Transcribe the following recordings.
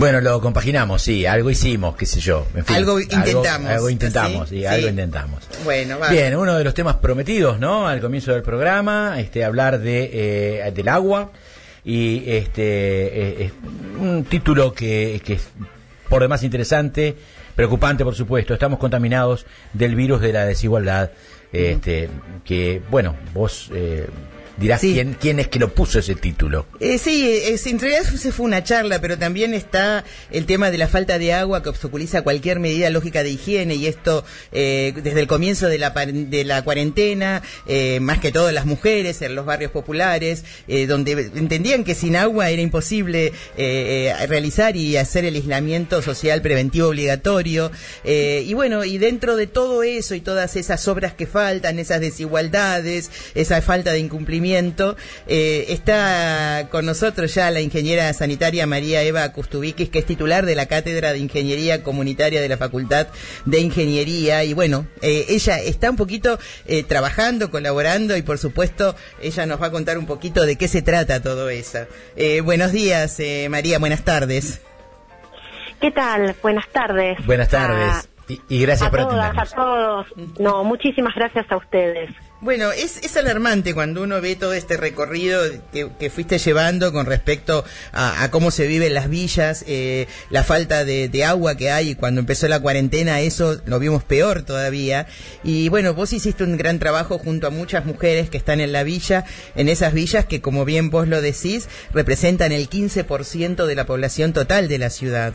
Bueno, lo compaginamos, sí, algo hicimos, qué sé yo. En fin, algo intentamos. Algo intentamos, ¿sí? Sí, algo intentamos. Bueno, va. Bien, uno de los temas prometidos, ¿no? Al comienzo del programa, hablar del agua y un título que es por demás interesante, preocupante, por supuesto. Estamos contaminados del virus de la desigualdad, que, bueno, vos dirás quién es que lo puso ese título. En realidad se fue una charla, pero también está el tema de la falta de agua que obstaculiza cualquier medida lógica de higiene, y esto desde el comienzo de la cuarentena, más que todo las mujeres en los barrios populares, donde entendían que sin agua era imposible realizar y hacer el aislamiento social preventivo obligatorio, y bueno, y dentro de todo eso y todas esas obras que faltan, esas desigualdades, esa falta de incumplimiento, está con nosotros ya la ingeniera sanitaria María Eva Kustuvikis, que es titular de la Cátedra de Ingeniería Comunitaria de la Facultad de Ingeniería, y bueno, ella está un poquito trabajando, colaborando, y por supuesto ella nos va a contar un poquito de qué se trata todo eso. Buenos días, María, buenas tardes. ¿Qué tal? Buenas tardes. Buenas tardes. Y gracias por atendernos. A todos. No, muchísimas gracias a ustedes. Bueno, es alarmante cuando uno ve todo este recorrido que fuiste llevando con respecto a cómo se vive en las villas, la falta de agua que hay. Cuando empezó la cuarentena eso lo vimos peor todavía, y bueno, vos hiciste un gran trabajo junto a muchas mujeres que están en la villa, en esas villas que, como bien vos lo decís, representan el 15% de la población total de la ciudad.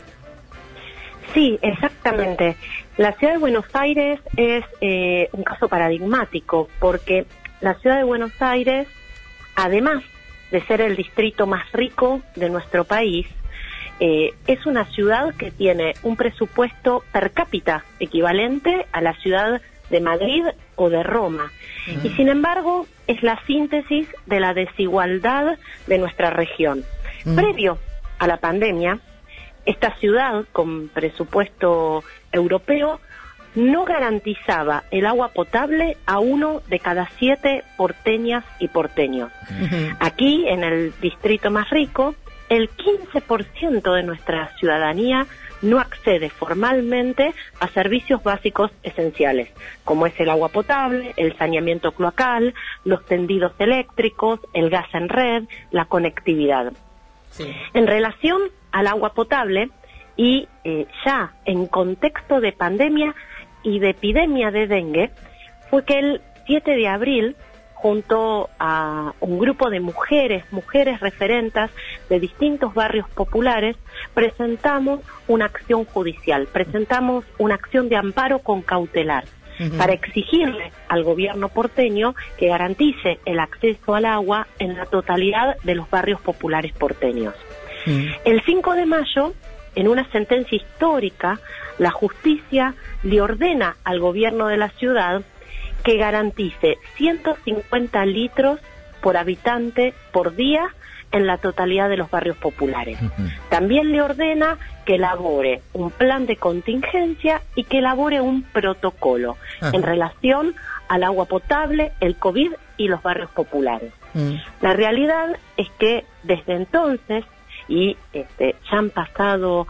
Sí, exactamente. La ciudad de Buenos Aires es un caso paradigmático, porque la ciudad de Buenos Aires, además de ser el distrito más rico de nuestro país, es una ciudad que tiene un presupuesto per cápita equivalente a la ciudad de Madrid o de Roma. Y sin embargo, es la síntesis de la desigualdad de nuestra región. Previo a la pandemia, esta ciudad, con presupuesto europeo, no garantizaba el agua potable a 1 de cada 7 porteñas y porteños. Aquí, en el distrito más rico, el 15% de nuestra ciudadanía no accede formalmente a servicios básicos esenciales, como es el agua potable, el saneamiento cloacal, los tendidos eléctricos, el gas en red, la conectividad. Sí. En relación al agua potable, y ya en contexto de pandemia y de epidemia de dengue, fue que el 7 de abril, junto a un grupo de mujeres referentas de distintos barrios populares, presentamos una acción judicial, presentamos una acción de amparo con cautelar, para exigirle al gobierno porteño que garantice el acceso al agua en la totalidad de los barrios populares porteños. El 5 de mayo, en una sentencia histórica, la justicia le ordena al gobierno de la ciudad que garantice 150 litros por habitante por día en la totalidad de los barrios populares. También le ordena que elabore un plan de contingencia y que elabore un protocolo en relación al agua potable, el COVID y los barrios populares. La realidad es que desde entonces, y ya han pasado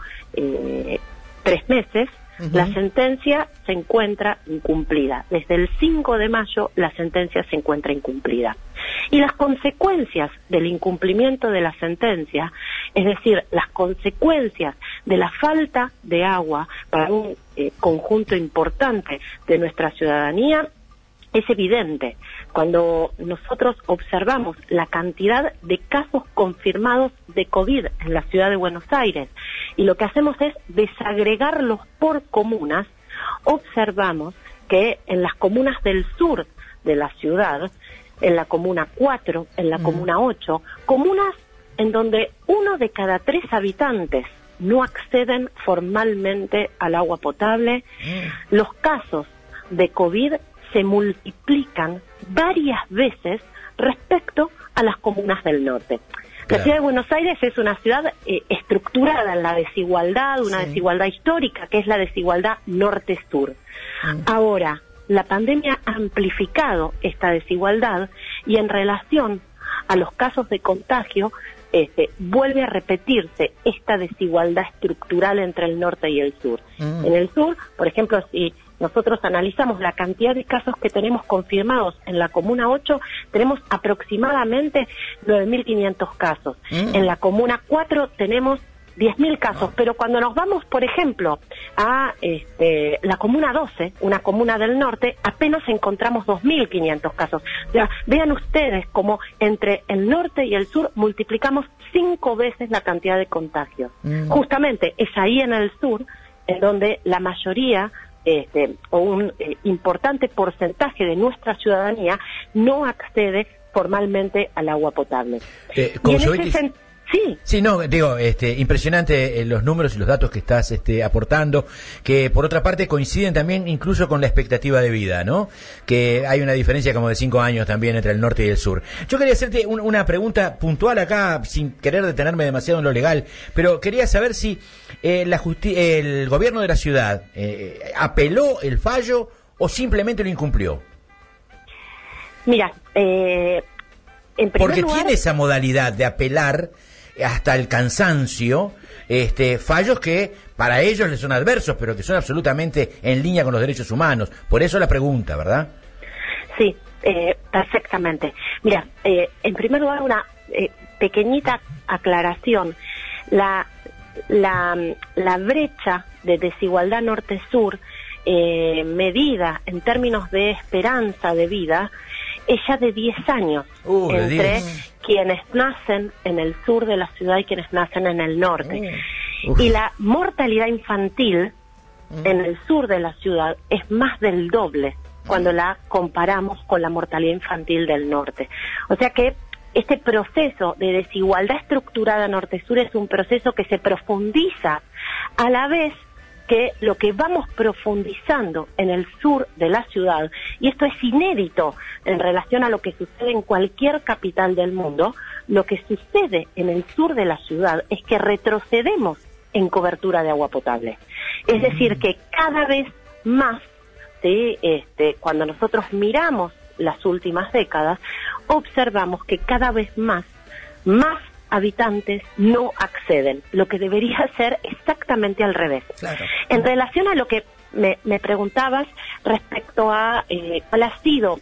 3 meses, la sentencia se encuentra incumplida. Desde el 5 de mayo la sentencia se encuentra incumplida. Y las consecuencias del incumplimiento de la sentencia, es decir, las consecuencias de la falta de agua para un conjunto importante de nuestra ciudadanía, es evidente. Cuando nosotros observamos la cantidad de casos confirmados de COVID en la ciudad de Buenos Aires, y lo que hacemos es desagregarlos por comunas, observamos que en las comunas del sur de la ciudad, en la comuna 4, en la comuna 8, comunas en donde 1 de cada 3 habitantes no acceden formalmente al agua potable, los casos de COVID se multiplican varias veces respecto a las comunas del norte. La ciudad de Buenos Aires es una ciudad estructurada en la desigualdad, una desigualdad histórica, que es la desigualdad norte-sur. Ahora, la pandemia ha amplificado esta desigualdad, y en relación a los casos de contagio, vuelve a repetirse esta desigualdad estructural entre el norte y el sur. En el sur, por ejemplo, si nosotros analizamos la cantidad de casos que tenemos confirmados en la Comuna 8, tenemos aproximadamente 9.500 casos. En la Comuna 4 tenemos 10.000 casos, pero cuando nos vamos, por ejemplo, a la Comuna 12, una comuna del norte, apenas encontramos 2.500 casos. O sea, vean ustedes cómo entre el norte y el sur multiplicamos 5 veces la cantidad de contagios. Justamente es ahí en el sur en donde la mayoría o un importante porcentaje de nuestra ciudadanía no accede formalmente al agua potable. Sí, no, digo, impresionante los números y los datos que estás aportando, que por otra parte coinciden también incluso con la expectativa de vida, ¿no? Que hay una diferencia como de 5 años también entre el norte y el sur. Yo quería hacerte una pregunta puntual acá, sin querer detenerme demasiado en lo legal, pero quería saber si el gobierno de la ciudad apeló el fallo o simplemente lo incumplió. Mira, en porque lugar, tiene esa modalidad de apelar hasta el cansancio, fallos que para ellos les son adversos, pero que son absolutamente en línea con los derechos humanos. Por eso la pregunta, ¿verdad? Sí, perfectamente. Mira, en primer lugar, una pequeñita aclaración. La brecha de desigualdad norte-sur, medida en términos de esperanza de vida, es ya de 10 años entre quienes nacen en el sur de la ciudad y quienes nacen en el norte. Y la mortalidad infantil en el sur de la ciudad es más del doble cuando la comparamos con la mortalidad infantil del norte. O sea que este proceso de desigualdad estructurada norte-sur es un proceso que se profundiza a la vez que lo que vamos profundizando en el sur de la ciudad, y esto es inédito en relación a lo que sucede en cualquier capital del mundo, lo que sucede en el sur de la ciudad es que retrocedemos en cobertura de agua potable. Es decir, que cada vez más, ¿sí? Cuando nosotros miramos las últimas décadas, observamos que cada vez más habitantes no acceden, lo que debería ser exactamente al revés. Claro. En relación a lo que me preguntabas respecto a cuál ha sido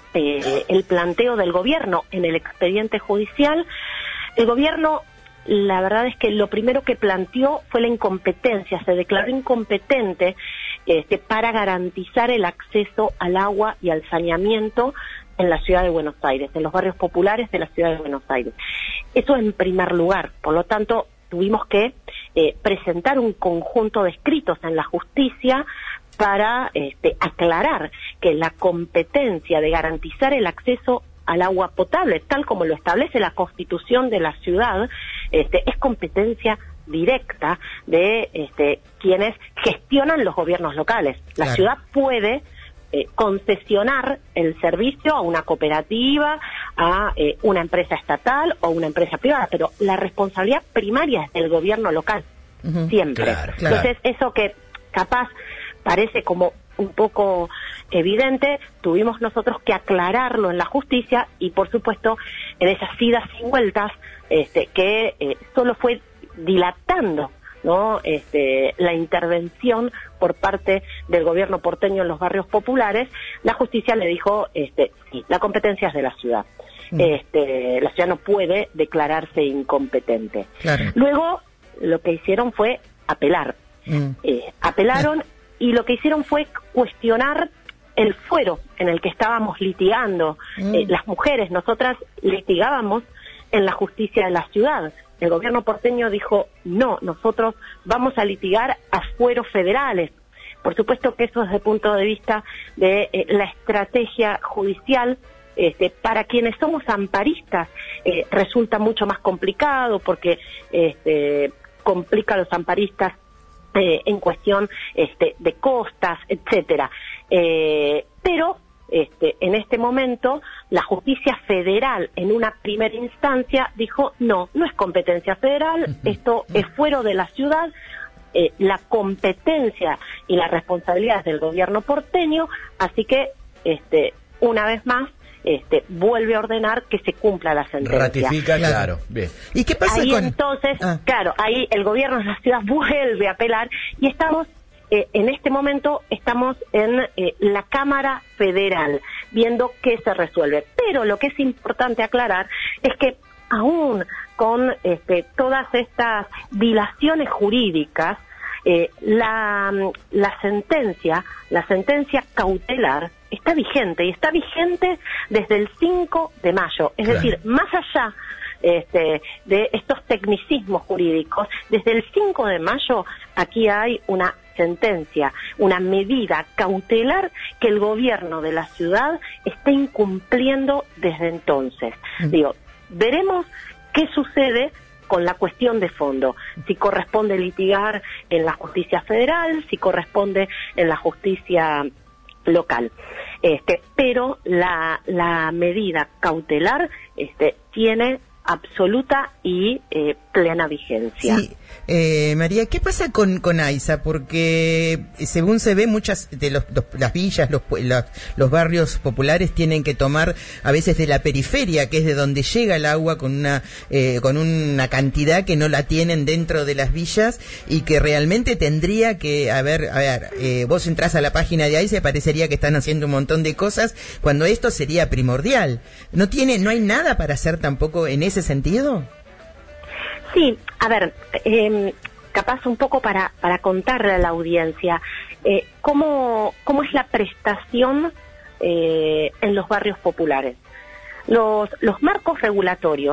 el planteo del gobierno en el expediente judicial, el gobierno, la verdad es que lo primero que planteó fue la incompetencia, se declaró incompetente para garantizar el acceso al agua y al saneamiento en la ciudad de Buenos Aires, en los barrios populares de la ciudad de Buenos Aires. Eso en primer lugar. Por lo tanto, tuvimos que presentar un conjunto de escritos en la justicia para aclarar que la competencia de garantizar el acceso al agua potable, tal como lo establece la Constitución de la ciudad, es competencia directa de quienes gestionan los gobiernos locales. La Claro. ciudad puede concesionar el servicio a una cooperativa, a una empresa estatal o una empresa privada, pero la responsabilidad primaria es del gobierno local, siempre. Claro. Entonces, eso que capaz parece como un poco evidente, tuvimos nosotros que aclararlo en la justicia y, por supuesto, en esas idas y vueltas que solo fue dilatando, ¿no? La intervención por parte del gobierno porteño en los barrios populares, la justicia le dijo, sí, la competencia es de la ciudad. La ciudad no puede declararse incompetente. Claro. Luego, lo que hicieron fue apelar. Apelaron y lo que hicieron fue cuestionar el fuero en el que estábamos litigando. Las mujeres, nosotras litigábamos en la justicia de la ciudad. El gobierno porteño dijo, no, nosotros vamos a litigar a fueros federales. Por supuesto que eso desde el punto de vista de la estrategia judicial, para quienes somos amparistas, resulta mucho más complicado porque complica a los amparistas en cuestión de costas, etcétera. Pero en este momento la justicia federal en una primera instancia dijo no es competencia federal, esto es fuero de la ciudad, la competencia y la responsabilidad es del gobierno porteño, así que una vez más vuelve a ordenar que se cumpla la sentencia. Ratifica, claro. Bien. ¿Y qué pasa ahí con...? Entonces, claro, ahí el gobierno de la ciudad vuelve a apelar y estamos, en este momento, estamos en la Cámara Federal, viendo qué se resuelve. Pero lo que es importante aclarar es que aún con todas estas dilaciones jurídicas, la sentencia cautelar está vigente, y está vigente desde el 5 de mayo. Es decir, más allá de estos tecnicismos jurídicos, desde el 5 de mayo aquí hay una sentencia, una medida cautelar que el gobierno de la ciudad está incumpliendo desde entonces. Digo, veremos qué sucede con la cuestión de fondo, si corresponde litigar en la justicia federal, si corresponde en la justicia local. Pero la medida cautelar tiene absoluta y plena vigencia. Sí, María, ¿qué pasa con AISA? Porque según se ve, muchas de las villas, los barrios populares tienen que tomar a veces de la periferia, que es de donde llega el agua, con una cantidad que no la tienen dentro de las villas, y que realmente tendría que vos entrás a la página de AISA y parecería que están haciendo un montón de cosas, cuando esto sería primordial. ¿No hay nada para hacer tampoco en ese sentido? Sí, a ver, capaz un poco para contarle a la audiencia cómo es la prestación en los barrios populares. Los marcos regulatorios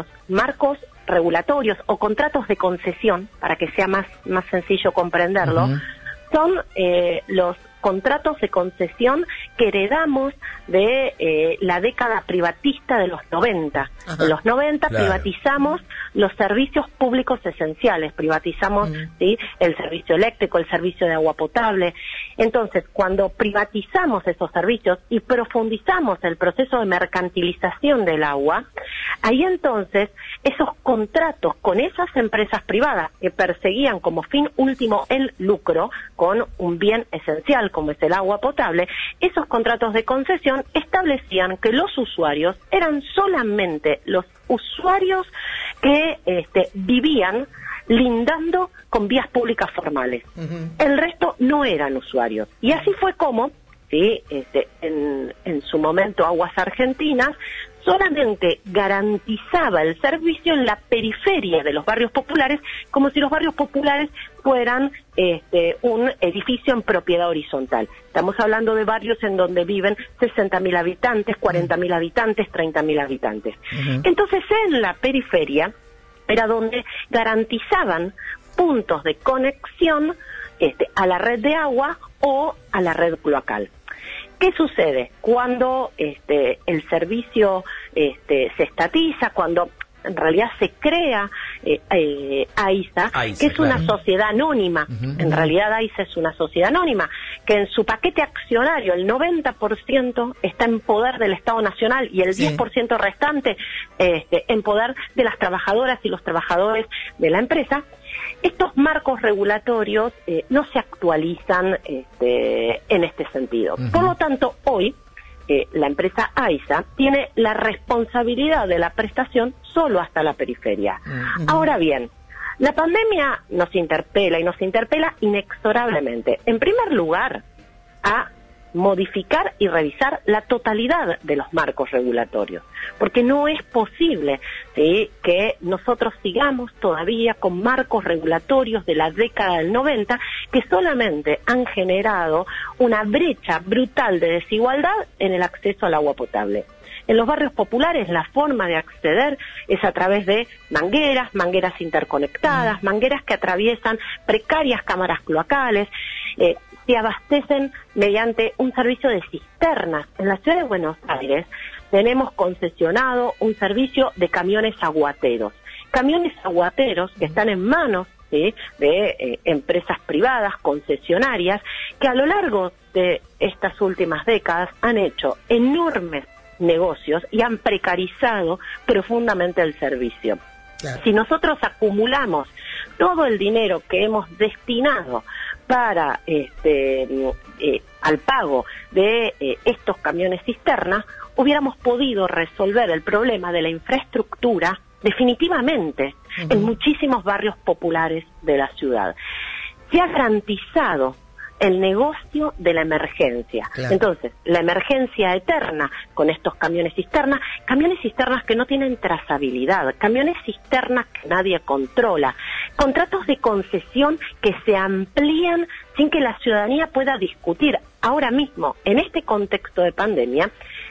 o contratos de concesión, para que sea más sencillo comprenderlo, son los contratos de concesión que heredamos de la década privatista de los 90. En los 90 privatizamos los servicios públicos esenciales, privatizamos ¿sí? el servicio eléctrico, el servicio de agua potable. Entonces, cuando privatizamos esos servicios y profundizamos el proceso de mercantilización del agua, ahí entonces esos contratos con esas empresas privadas que perseguían como fin último el lucro con un bien esencial como es el agua potable, esos contratos de concesión establecían que los usuarios eran solamente los usuarios que vivían lindando con vías públicas formales. El resto no eran usuarios. Y así fue como, ¿sí? En su momento Aguas Argentinas solamente garantizaba el servicio en la periferia de los barrios populares, como si los barrios populares fueran un edificio en propiedad horizontal. Estamos hablando de barrios en donde viven 60.000 habitantes, 40.000 habitantes, 30.000 habitantes. Entonces, en la periferia era donde garantizaban puntos de conexión a la red de agua o a la red cloacal. ¿Qué sucede? Cuando el servicio se estatiza, cuando en realidad se crea AISA, que es una sociedad anónima. En realidad AISA es una sociedad anónima, que en su paquete accionario el 90% está en poder del Estado Nacional y el 10% restante en poder de las trabajadoras y los trabajadores de la empresa. Estos marcos regulatorios no se actualizan en este sentido. Por lo tanto, hoy la empresa AISA tiene la responsabilidad de la prestación solo hasta la periferia. Ahora bien, la pandemia nos interpela inexorablemente. En primer lugar, a modificar y revisar la totalidad de los marcos regulatorios, porque no es posible ¿sí? que nosotros sigamos todavía con marcos regulatorios de la década del 90 que solamente han generado una brecha brutal de desigualdad en el acceso al agua potable. En los barrios populares la forma de acceder es a través de mangueras interconectadas, mangueras que atraviesan precarias cámaras cloacales, se abastecen mediante un servicio de cisternas. En la ciudad de Buenos Aires tenemos concesionado un servicio de camiones aguateros. Camiones aguateros que están en manos ¿sí? de empresas privadas, concesionarias, que a lo largo de estas últimas décadas han hecho enormes negocios y han precarizado profundamente el servicio. Claro. Si nosotros acumulamos todo el dinero que hemos destinado para al pago de estos camiones cisternas, hubiéramos podido resolver el problema de la infraestructura definitivamente en muchísimos barrios populares de la ciudad. Se ha garantizado el negocio de la emergencia. Claro. Entonces, la emergencia eterna con estos camiones cisternas que no tienen trazabilidad, camiones cisternas que nadie controla, contratos de concesión que se amplían sin que la ciudadanía pueda discutir. Ahora mismo, en este contexto de pandemia,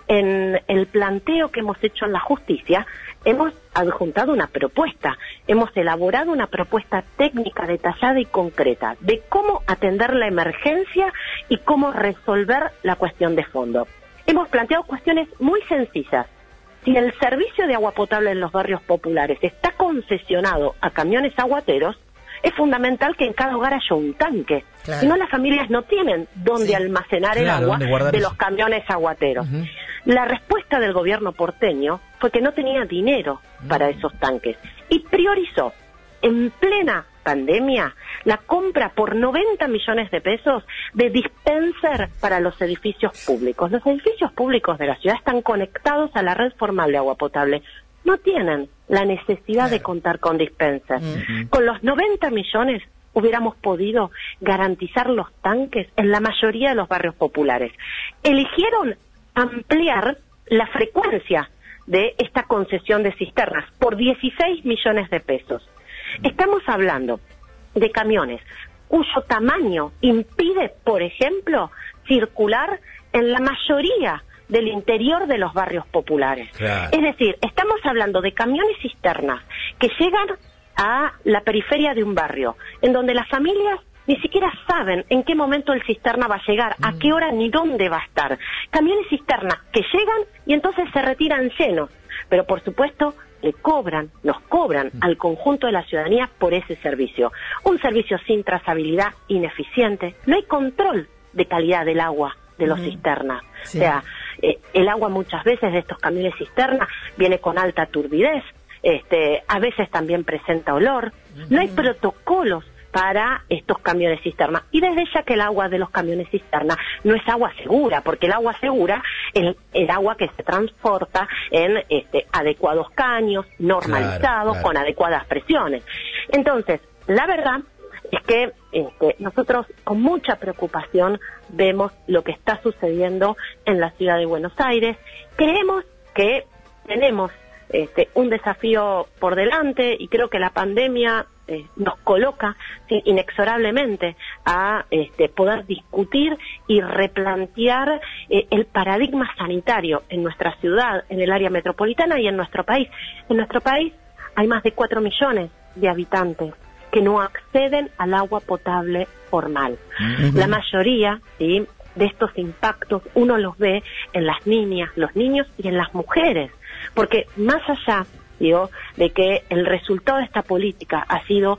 en el planteo que hemos hecho en la justicia, hemos adjuntado una propuesta, hemos elaborado una propuesta técnica detallada y concreta de cómo atender la emergencia y cómo resolver la cuestión de fondo. Hemos planteado cuestiones muy sencillas. Si el servicio de agua potable en los barrios populares está concesionado a camiones aguateros, es fundamental que en cada hogar haya un tanque. Claro. Si no, las familias no tienen dónde almacenar el agua de los camiones aguateros. La respuesta del gobierno porteño fue que no tenía dinero para esos tanques y priorizó en plena pandemia la compra por 90 millones de pesos de dispenser para los edificios públicos. Los edificios públicos de la ciudad están conectados a la red formal de agua potable. No tienen la necesidad de contar con dispenser. Con los 90 millones hubiéramos podido garantizar los tanques en la mayoría de los barrios populares. Eligieron ampliar la frecuencia de esta concesión de cisternas por 16 millones de pesos. Estamos hablando de camiones cuyo tamaño impide, por ejemplo, circular en la mayoría del interior de los barrios populares. Claro. Es decir, estamos hablando de camiones cisternas que llegan a la periferia de un barrio, en donde las familias ni siquiera saben en qué momento el cisterna va a llegar, a qué hora ni dónde va a estar. Camiones cisternas que llegan y entonces se retiran llenos, pero por supuesto nos cobran al conjunto de la ciudadanía por ese servicio. Un servicio sin trazabilidad, ineficiente, no hay control de calidad del agua de los cisternas. Sí. O sea, el agua muchas veces de estos camiones cisternas viene con alta turbidez, a veces también presenta olor, no hay protocolos para estos camiones cisterna. Y desde ya que el agua de los camiones cisterna no es agua segura, porque el agua segura es el agua que se transporta en adecuados caños, normalizados, claro. con adecuadas presiones. Entonces, la verdad es que nosotros con mucha preocupación vemos lo que está sucediendo en la ciudad de Buenos Aires. Creemos que tenemos un desafío por delante y creo que la pandemia nos coloca inexorablemente a poder discutir y replantear el paradigma sanitario en nuestra ciudad, en el área metropolitana y en nuestro país. En nuestro país hay más de 4 millones de habitantes que no acceden al agua potable formal. La mayoría de estos impactos uno los ve en las niñas, los niños y en las mujeres, porque más allá de que el resultado de esta política ha sido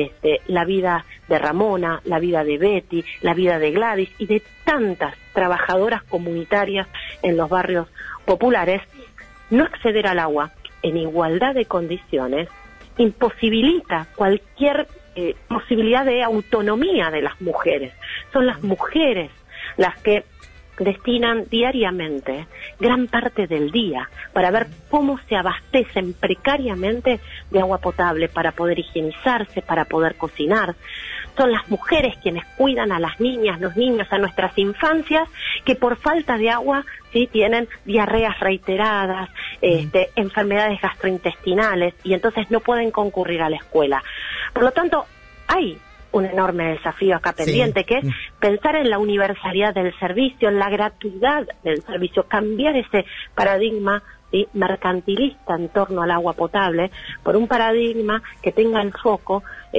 la vida de Ramona, la vida de Betty, la vida de Gladys y de tantas trabajadoras comunitarias en los barrios populares, no acceder al agua en igualdad de condiciones imposibilita cualquier posibilidad de autonomía de las mujeres. Son las mujeres las que destinan diariamente gran parte del día para ver cómo se abastecen precariamente de agua potable para poder higienizarse, para poder cocinar. Son las mujeres quienes cuidan a las niñas, los niños, a nuestras infancias, que por falta de agua tienen diarreas reiteradas, enfermedades gastrointestinales y entonces no pueden concurrir a la escuela. Por lo tanto, hay un enorme desafío acá pendiente, que es pensar en la universalidad del servicio, en la gratuidad del servicio, cambiar ese paradigma mercantilista en torno al agua potable por un paradigma que tenga el foco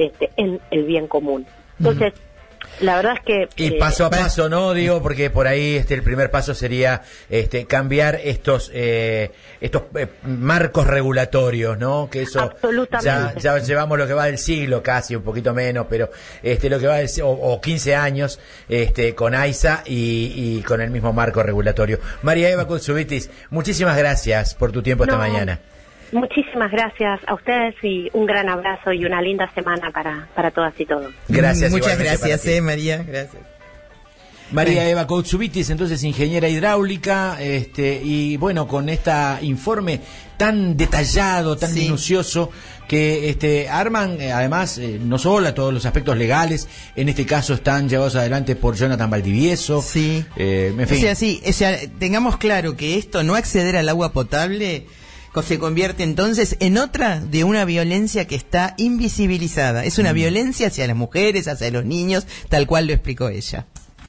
en el bien común. Entonces, la verdad es que... Y paso a paso, ¿no? Digo, porque por ahí el primer paso sería cambiar estos marcos regulatorios, ¿no? Que eso ya llevamos lo que va del siglo casi, un poquito menos, pero lo que va o 15 años con AISA y con el mismo marco regulatorio. María Eva Koutsouvitis, muchísimas gracias por tu tiempo esta mañana. Muchísimas gracias a ustedes y un gran abrazo y una linda semana para todas y todos. Gracias. Muchas gracias, María. Gracias. María Eva Koutsubitis, entonces ingeniera hidráulica, y bueno, con este informe tan detallado, tan minucioso, que arman, además, no solo todos los aspectos legales, en este caso están llevados adelante por Jonathan Valdivieso. Sí. En fin. O sea, tengamos claro que esto, no acceder al agua potable, se convierte entonces en otra de una violencia que está invisibilizada. Es una violencia hacia las mujeres, hacia los niños, tal cual lo explicó ella.